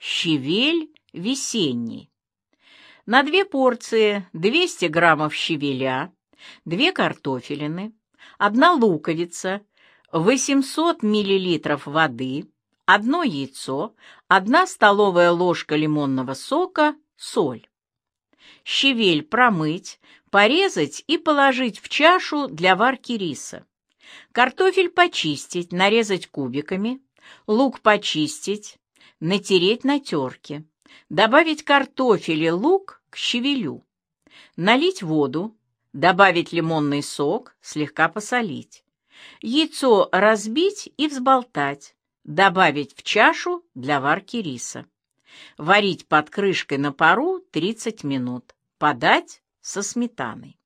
Щавель весенний. На 2 порции 200 граммов щавеля, 2 картофелины, 1 луковица, 800 миллилитров воды, 1 яйцо, 1 столовая ложка лимонного сока, соль. Щавель промыть, порезать и положить в чашу для варки риса. Картофель почистить, нарезать кубиками, лук почистить, натереть на терке. Добавить картофель и лук к щавелю. Налить воду, добавить лимонный сок, слегка посолить. Яйцо разбить и взболтать. Добавить в чашу для варки риса. Варить под крышкой на пару 30 минут. Подать со сметаной.